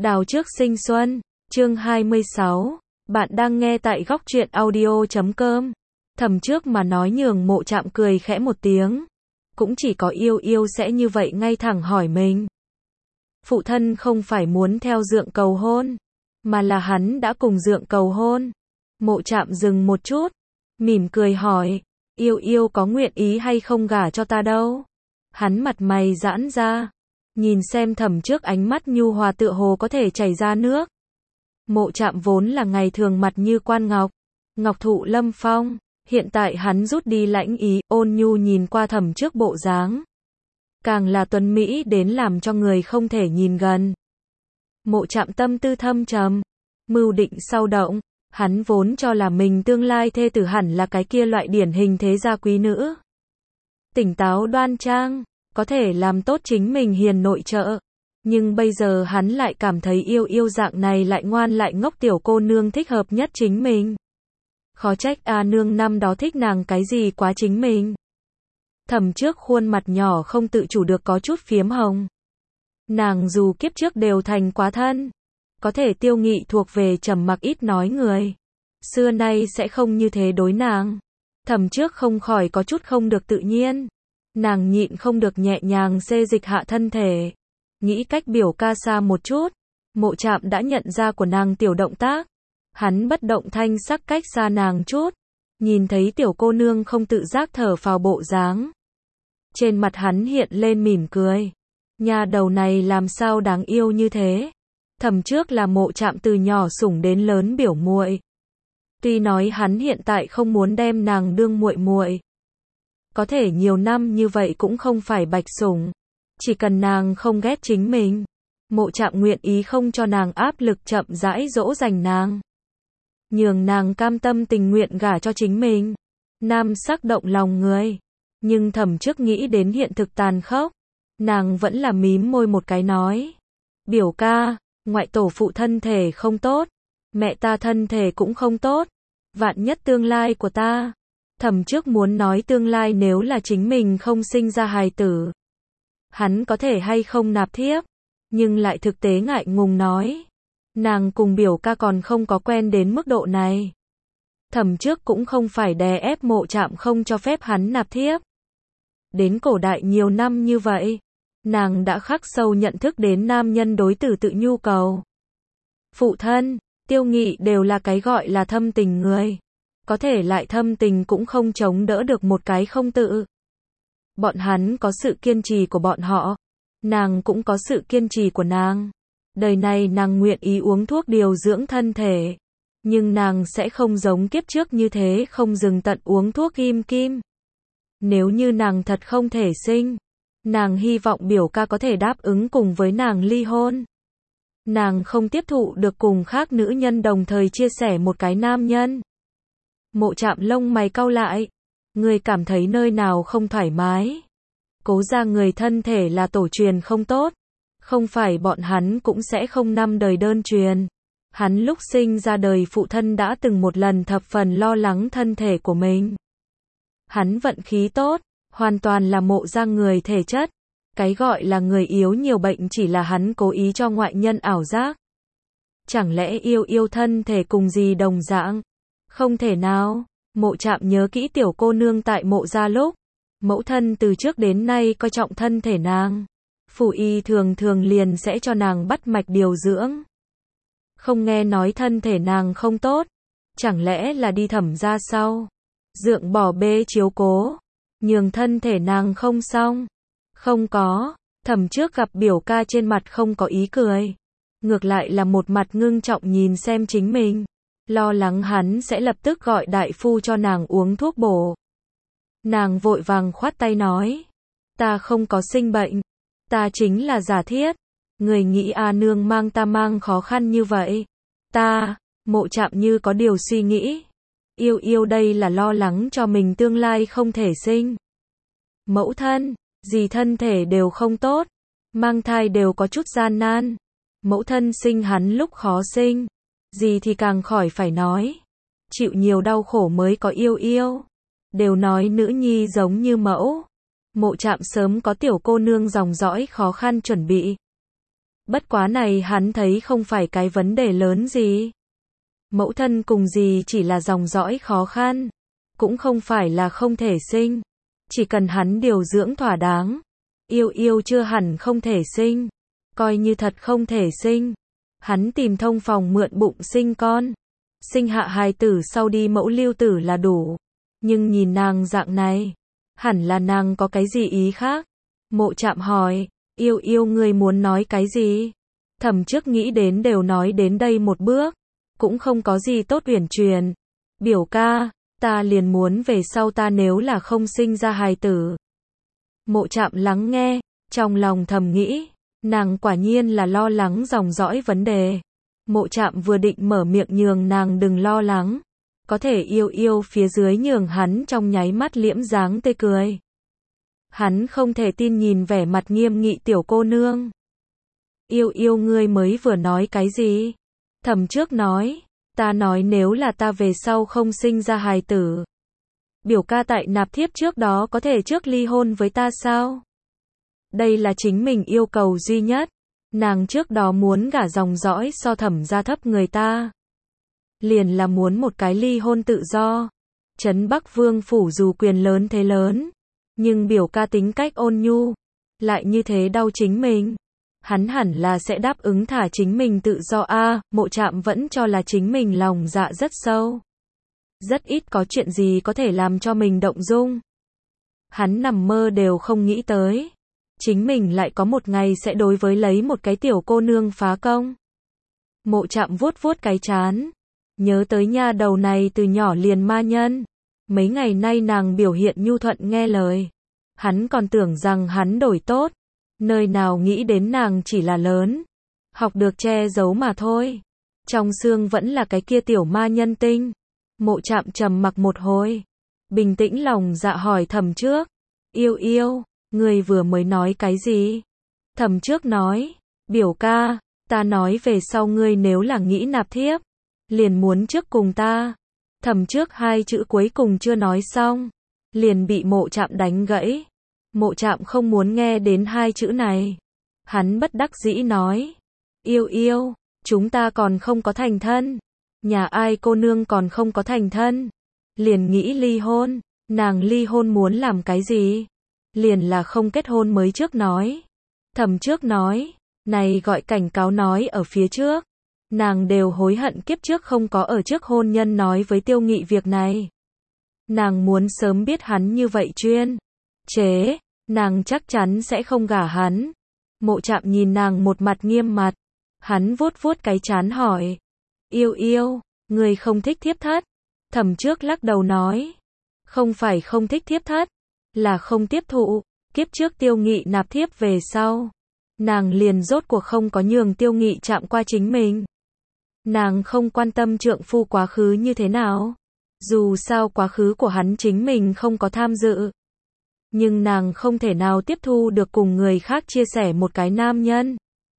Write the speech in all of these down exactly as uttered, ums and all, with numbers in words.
Đào trước sinh xuân, chương hai mươi sáu, bạn đang nghe tại góc truyện audio chấm com. Thầm trước mà nói nhường Mộ Trạm cười khẽ một tiếng. Cũng chỉ có Yêu Yêu sẽ như vậy ngay thẳng hỏi mình. Phụ thân không phải muốn theo Dượng cầu hôn, mà là hắn đã cùng Dượng cầu hôn. Mộ Trạm dừng một chút, mỉm cười hỏi, Yêu Yêu có nguyện ý hay không gả cho ta đâu? Hắn mặt mày giãn ra, nhìn xem Thẩm trước ánh mắt nhu hòa tựa hồ có thể chảy ra nước. Mộ Trạm vốn là ngày thường mặt như quan ngọc, ngọc thụ lâm phong, hiện tại hắn rút đi lãnh ý, ôn nhu nhìn qua Thẩm trước bộ dáng. Càng là tuấn mỹ đến làm cho người không thể nhìn gần. Mộ Trạm tâm tư thâm trầm, mưu định sau động, hắn vốn cho là mình tương lai thê tử hẳn là cái kia loại điển hình thế gia quý nữ. Tỉnh táo đoan trang, có thể làm tốt chính mình hiền nội trợ. Nhưng bây giờ hắn lại cảm thấy Yêu Yêu dạng này lại ngoan lại ngốc tiểu cô nương thích hợp nhất chính mình. Khó trách A nương năm đó thích nàng cái gì quá chính mình. Thẩm trước khuôn mặt nhỏ không tự chủ được có chút phiếm hồng. Nàng dù kiếp trước đều thành quá thân, có thể Tiêu Nghị thuộc về trầm mặc ít nói người. Xưa nay sẽ không như thế đối nàng. Thẩm trước không khỏi có chút không được tự nhiên. Nàng nhịn không được nhẹ nhàng xê dịch hạ thân thể. Nghĩ cách biểu ca xa một chút. Mộ Trạm đã nhận ra của nàng tiểu động tác. Hắn bất động thanh sắc cách xa nàng chút. Nhìn thấy tiểu cô nương không tự giác thở phào bộ dáng. Trên mặt hắn hiện lên mỉm cười. Nhà đầu này làm sao đáng yêu như thế. Thẩm trước là Mộ Trạm từ nhỏ sủng đến lớn biểu muội. Tuy nói hắn hiện tại không muốn đem nàng đương muội muội, có thể nhiều năm như vậy cũng không phải bạch sủng. Chỉ cần nàng không ghét chính mình, Mộ Trạm nguyện ý không cho nàng áp lực chậm rãi dỗ dành nàng. Nhường nàng cam tâm tình nguyện gả cho chính mình. Nam sắc động lòng người. Nhưng Thẩm trước nghĩ đến hiện thực tàn khốc. Nàng vẫn là mím môi một cái nói. Biểu ca, ngoại tổ phụ thân thể không tốt. Mẹ ta thân thể cũng không tốt. Vạn nhất tương lai của ta. Thẩm trước muốn nói tương lai nếu là chính mình không sinh ra hài tử, hắn có thể hay không nạp thiếp. Nhưng lại thực tế ngại ngùng nói. Nàng cùng biểu ca còn không có quen đến mức độ này. Thẩm trước cũng không phải đè ép Mộ Trạm không cho phép hắn nạp thiếp. Đến cổ đại nhiều năm như vậy, nàng đã khắc sâu nhận thức đến nam nhân đối tử tự nhu cầu. Phụ thân, Tiêu Nghị đều là cái gọi là thâm tình người. Có thể lại thâm tình cũng không chống đỡ được một cái không tự. Bọn hắn có sự kiên trì của bọn họ. Nàng cũng có sự kiên trì của nàng. Đời này nàng nguyện ý uống thuốc điều dưỡng thân thể. Nhưng nàng sẽ không giống kiếp trước như thế không dừng tận uống thuốc kim kim. Nếu như nàng thật không thể sinh, nàng hy vọng biểu ca có thể đáp ứng cùng với nàng ly hôn. Nàng không tiếp thụ được cùng khác nữ nhân đồng thời chia sẻ một cái nam nhân. Mộ Trạm lông mày cau lại. Người cảm thấy nơi nào không thoải mái. Cố ra người thân thể là tổ truyền không tốt. Không phải bọn hắn cũng sẽ không năm đời đơn truyền. Hắn lúc sinh ra đời phụ thân đã từng một lần thập phần lo lắng thân thể của mình. Hắn vận khí tốt, hoàn toàn là Mộ ra người thể chất. Cái gọi là người yếu nhiều bệnh chỉ là hắn cố ý cho ngoại nhân ảo giác. Chẳng lẽ Yêu Yêu thân thể cùng gì đồng dạng? Không thể nào. Mộ Trạm nhớ kỹ tiểu cô nương tại Mộ gia lúc. Mẫu thân từ trước đến nay coi trọng thân thể nàng. Phủ y thường thường liền sẽ cho nàng bắt mạch điều dưỡng. Không nghe nói thân thể nàng không tốt. Chẳng lẽ là đi Thẩm gia sau. Dượng bỏ bê chiếu cố. Nhường thân thể nàng không xong. Không có. Thẩm trước gặp biểu ca trên mặt không có ý cười. Ngược lại là một mặt ngưng trọng nhìn xem chính mình. Lo lắng hắn sẽ lập tức gọi đại phu cho nàng uống thuốc bổ. Nàng vội vàng khoát tay nói. Ta không có sinh bệnh. Ta chính là giả thiết. Người nghĩ A nương mang ta mang khó khăn như vậy. Ta, Mộ Trạm như có điều suy nghĩ. Yêu Yêu đây là lo lắng cho mình tương lai không thể sinh. Mẫu thân, gì thân thể đều không tốt. Mang thai đều có chút gian nan. Mẫu thân sinh hắn lúc khó sinh. Gì thì càng khỏi phải nói. Chịu nhiều đau khổ mới có Yêu Yêu. Đều nói nữ nhi giống như mẫu. Mộ Trạm sớm có tiểu cô nương dòng dõi khó khăn chuẩn bị. Bất quá này hắn thấy không phải cái vấn đề lớn gì. Mẫu thân cùng dì chỉ là dòng dõi khó khăn, cũng không phải là không thể sinh. Chỉ cần hắn điều dưỡng thỏa đáng, yêu yêu chưa hẳn không thể sinh. Coi như thật không thể sinh, hắn tìm thông phòng mượn bụng sinh con. Sinh hạ hài tử sau đi mẫu lưu tử là đủ. Nhưng nhìn nàng dạng này, hẳn là nàng có cái gì ý khác. Mộ Trạm hỏi, yêu yêu ngươi muốn nói cái gì? Thẩm trước nghĩ đến đều nói đến đây một bước, cũng không có gì tốt uyển chuyển. Biểu ca, ta liền muốn về sau ta nếu là không sinh ra hài tử. Mộ Trạm lắng nghe, trong lòng thầm nghĩ, nàng quả nhiên là lo lắng dòng dõi vấn đề. Mộ Trạm vừa định mở miệng nhường nàng đừng lo lắng, có thể yêu yêu phía dưới nhường hắn trong nháy mắt liễm dáng tươi cười. Hắn không thể tin nhìn vẻ mặt nghiêm nghị tiểu cô nương. Yêu yêu ngươi mới vừa nói cái gì? Thẩm trước nói, ta nói nếu là ta về sau không sinh ra hài tử, biểu ca tại nạp thiếp trước đó có thể trước ly hôn với ta sao? Đây là chính mình yêu cầu duy nhất. Nàng trước đó muốn gả dòng dõi so Thẩm gia thấp người ta, liền là muốn một cái ly hôn tự do. Trấn Bắc Vương phủ dù quyền lớn thế lớn, nhưng biểu ca tính cách ôn nhu, lại như thế đau chính mình. Hắn hẳn là sẽ đáp ứng thả chính mình tự do a. À, Mộ Trạm vẫn cho là chính mình lòng dạ rất sâu, rất ít có chuyện gì có thể làm cho mình động dung. Hắn nằm mơ đều không nghĩ tới, chính mình lại có một ngày sẽ đối với lấy một cái tiểu cô nương phá công. Mộ Trạm vuốt vuốt cái trán, nhớ tới nha đầu này từ nhỏ liền ma nhân. Mấy ngày nay nàng biểu hiện nhu thuận nghe lời, hắn còn tưởng rằng hắn đổi tốt, nơi nào nghĩ đến nàng chỉ là lớn, học được che giấu mà thôi. Trong xương vẫn là cái kia tiểu ma nhân tinh. Mộ Trạm trầm mặc một hồi, bình tĩnh lòng dạ hỏi Thẩm trước, yêu yêu, ngươi vừa mới nói cái gì? Thẩm trước nói, biểu ca, ta nói về sau ngươi nếu là nghĩ nạp thiếp, liền muốn trước cùng ta. Thẩm trước hai chữ cuối cùng chưa nói xong, liền bị Mộ Trạm đánh gãy. Mộ Trạm không muốn nghe đến hai chữ này. Hắn bất đắc dĩ nói, yêu yêu, chúng ta còn không có thành thân. Nhà ai cô nương còn không có thành thân, liền nghĩ ly hôn. Nàng ly hôn muốn làm cái gì? Liền là không kết hôn mới trước nói. Thẩm trước nói, này gọi cảnh cáo nói ở phía trước. Nàng đều hối hận kiếp trước không có ở trước hôn nhân nói với Tiêu Nghị việc này. Nàng muốn sớm biết hắn như vậy chuyên chế, nàng chắc chắn sẽ không gả hắn. Mộ Trạm nhìn nàng một mặt nghiêm mặt, hắn vuốt vuốt cái trán hỏi, yêu yêu, người không thích thiếp thất? Thẩm trước lắc đầu nói, không phải không thích thiếp thất, là không tiếp thụ. Kiếp trước Tiêu Nghị nạp thiếp về sau, nàng liền rốt cuộc không có nhường Tiêu Nghị chạm qua chính mình. Nàng không quan tâm trượng phu quá khứ như thế nào, dù sao quá khứ của hắn chính mình không có tham dự. Nhưng nàng không thể nào tiếp thu được cùng người khác chia sẻ một cái nam nhân.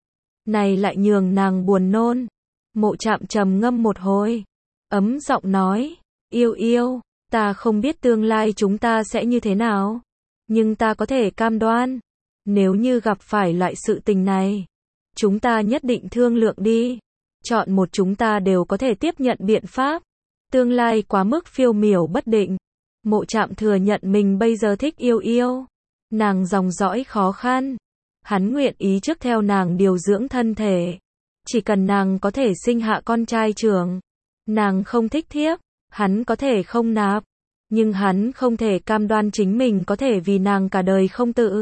Này lại nhường nàng buồn nôn. Mộ Trạm trầm ngâm một hồi, ấm giọng nói, yêu yêu, ta không biết tương lai chúng ta sẽ như thế nào, nhưng ta có thể cam đoan, nếu như gặp phải loại sự tình này, chúng ta nhất định thương lượng đi. Chọn một chúng ta đều có thể tiếp nhận biện pháp. Tương lai quá mức phiêu miểu bất định. Mộ Trạm thừa nhận mình bây giờ thích yêu yêu. Nàng dòng dõi khó khăn. Hắn nguyện ý trước theo nàng điều dưỡng thân thể. Chỉ cần nàng có thể sinh hạ con trai trưởng. Nàng không thích thiếp, hắn có thể không nạp. Nhưng hắn không thể cam đoan chính mình có thể vì nàng cả đời không tự.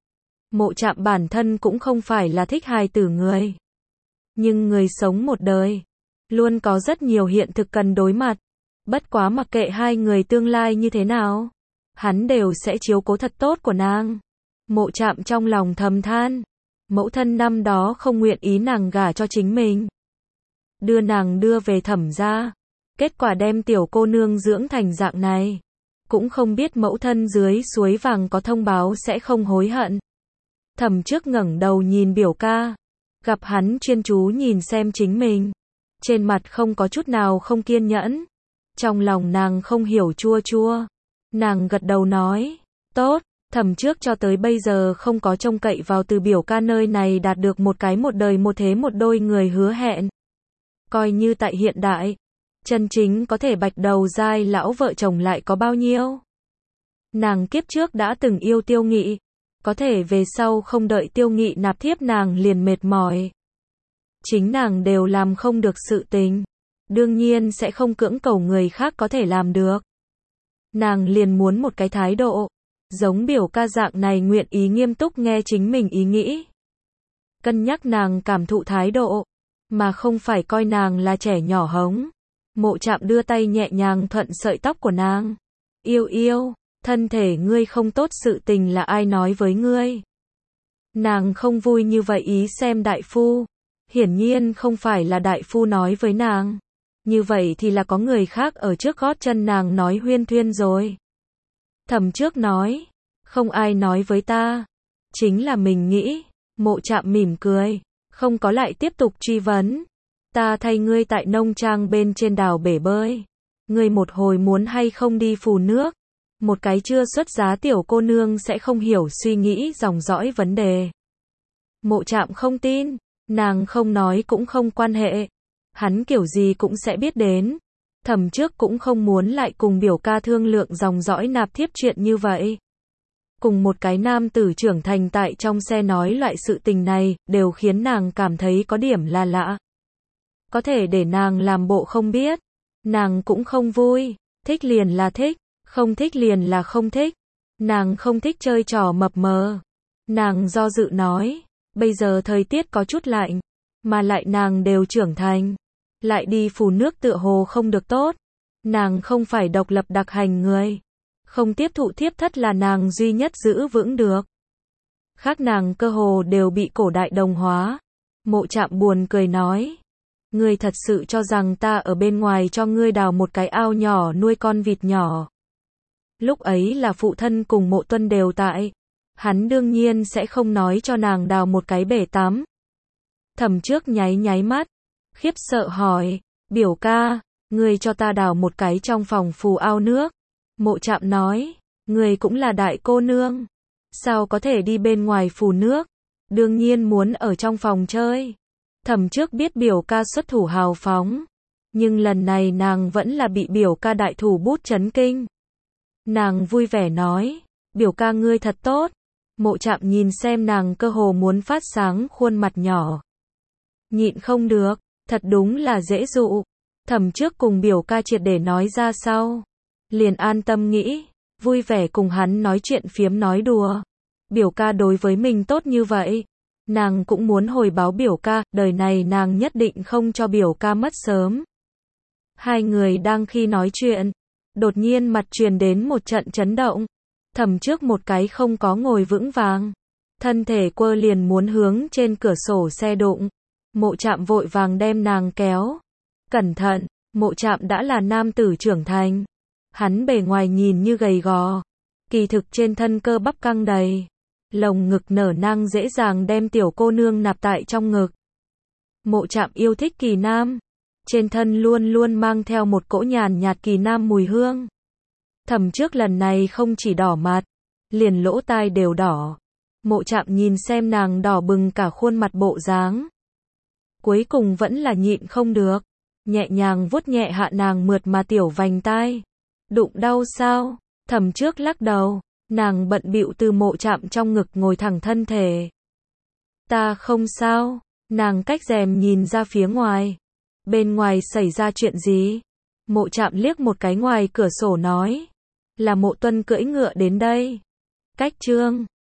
Mộ Trạm bản thân cũng không phải là thích hài tử người. Nhưng người sống một đời, luôn có rất nhiều hiện thực cần đối mặt. Bất quá mặc kệ hai người tương lai như thế nào, hắn đều sẽ chiếu cố thật tốt của nàng. Mộ Trạm trong lòng thầm than, mẫu thân năm đó không nguyện ý nàng gả cho chính mình, đưa nàng đưa về Thẩm gia, kết quả đem tiểu cô nương dưỡng thành dạng này. Cũng không biết mẫu thân dưới suối vàng có thông báo sẽ không hối hận. Thẩm trước ngẩng đầu nhìn biểu ca, gặp hắn chuyên chú nhìn xem chính mình, trên mặt không có chút nào không kiên nhẫn. Trong lòng nàng không hiểu chua chua. Nàng gật đầu nói, tốt, Thẩm trước cho tới bây giờ không có trông cậy vào từ biểu ca nơi này đạt được một cái một đời một thế một đôi người hứa hẹn. Coi như tại hiện đại, chân chính có thể bạch đầu dai lão vợ chồng lại có bao nhiêu. Nàng kiếp trước đã từng yêu Tiêu Nghị, có thể về sau không đợi Tiêu Nghị nạp thiếp nàng liền mệt mỏi. Chính nàng đều làm không được sự tình, đương nhiên sẽ không cưỡng cầu người khác có thể làm được. Nàng liền muốn một cái thái độ, giống biểu ca dạng này nguyện ý nghiêm túc nghe chính mình ý nghĩ. Cân nhắc nàng cảm thụ thái độ, mà không phải coi nàng là trẻ nhỏ hống. Mộ Trạm đưa tay nhẹ nhàng thuận sợi tóc của nàng. Yêu yêu, thân thể ngươi không tốt sự tình là ai nói với ngươi? Nàng không vui như vậy ý xem đại phu. Hiển nhiên không phải là đại phu nói với nàng. Như vậy thì là có người khác ở trước gót chân nàng nói huyên thuyên rồi. Thẩm trước nói, không ai nói với ta, chính là mình nghĩ. Mộ Trạm mỉm cười, không có lại tiếp tục truy vấn. Ta thay ngươi tại nông trang bên trên đào bể bơi. Ngươi một hồi muốn hay không đi phù nước. Một cái chưa xuất giá tiểu cô nương sẽ không hiểu suy nghĩ dòng dõi vấn đề. Mộ Trạm không tin, nàng không nói cũng không quan hệ. Hắn kiểu gì cũng sẽ biết đến. Thẩm trước cũng không muốn lại cùng biểu ca thương lượng dòng dõi nạp thiếp chuyện như vậy. Cùng một cái nam tử trưởng thành tại trong xe nói loại sự tình này, đều khiến nàng cảm thấy có điểm là lạ. Có thể để nàng làm bộ không biết. Nàng cũng không vui. Thích liền là thích, không thích liền là không thích. Nàng không thích chơi trò mập mờ. Nàng do dự nói, bây giờ thời tiết có chút lạnh, mà lại nàng đều trưởng thành. Lại đi phù nước tựa hồ không được tốt. Nàng không phải độc lập đặc hành người. Không tiếp thụ thiếp thất là nàng duy nhất giữ vững được. Khác nàng cơ hồ đều bị cổ đại đồng hóa. Mộ Trạm buồn cười nói. Ngươi thật sự cho rằng ta ở bên ngoài cho ngươi đào một cái ao nhỏ nuôi con vịt nhỏ. Lúc ấy là phụ thân cùng Mộ Tuân đều tại. Hắn đương nhiên sẽ không nói cho nàng đào một cái bể tắm. Thẩm trước nháy nháy mắt. Khiếp sợ hỏi. Biểu ca, ngươi cho ta đào một cái trong phòng phù ao nước. Mộ Trạm nói. Ngươi cũng là đại cô nương. Sao có thể đi bên ngoài phù nước? Đương nhiên muốn ở trong phòng chơi. Thẩm trước biết biểu ca xuất thủ hào phóng. Nhưng lần này nàng vẫn là bị biểu ca đại thủ bút chấn kinh. Nàng vui vẻ nói. Biểu ca ngươi thật tốt. Mộ Trạm nhìn xem nàng cơ hồ muốn phát sáng khuôn mặt nhỏ. Nhịn không được. Thật đúng là dễ dụ. Thẩm trước cùng biểu ca triệt để nói ra sau. Liền an tâm nghĩ. Vui vẻ cùng hắn nói chuyện phiếm nói đùa. Biểu ca đối với mình tốt như vậy. Nàng cũng muốn hồi báo biểu ca, đời này nàng nhất định không cho biểu ca mất sớm. Hai người đang khi nói chuyện, đột nhiên mặt truyền đến một trận chấn động. Thẩm trước một cái không có ngồi vững vàng, thân thể quơ liền muốn hướng trên cửa sổ xe đụng. Mộ Trạm vội vàng đem nàng kéo. Cẩn thận, Mộ Trạm đã là nam tử trưởng thành. Hắn bề ngoài nhìn như gầy gò, kỳ thực trên thân cơ bắp căng đầy. Lồng ngực nở nang dễ dàng đem tiểu cô nương nạp tại trong ngực. Mộ Trạm yêu thích kỳ nam. Trên thân luôn luôn mang theo một cỗ nhàn nhạt kỳ nam mùi hương. Thẩm trước lần này không chỉ đỏ mặt, liền lỗ tai đều đỏ. Mộ Trạm nhìn xem nàng đỏ bừng cả khuôn mặt bộ dáng. Cuối cùng vẫn là nhịn không được. Nhẹ nhàng vuốt nhẹ hạ nàng mượt mà tiểu vành tai. Đụng đau sao? Thẩm trước lắc đầu. Nàng bận bịu từ Mộ Trạm trong ngực ngồi thẳng thân thể. Ta không sao. Nàng cách rèm nhìn ra phía ngoài. Bên ngoài xảy ra chuyện gì? Mộ Trạm liếc một cái ngoài cửa sổ nói. Là Mộ Tuân cưỡi ngựa đến đây. Cách chương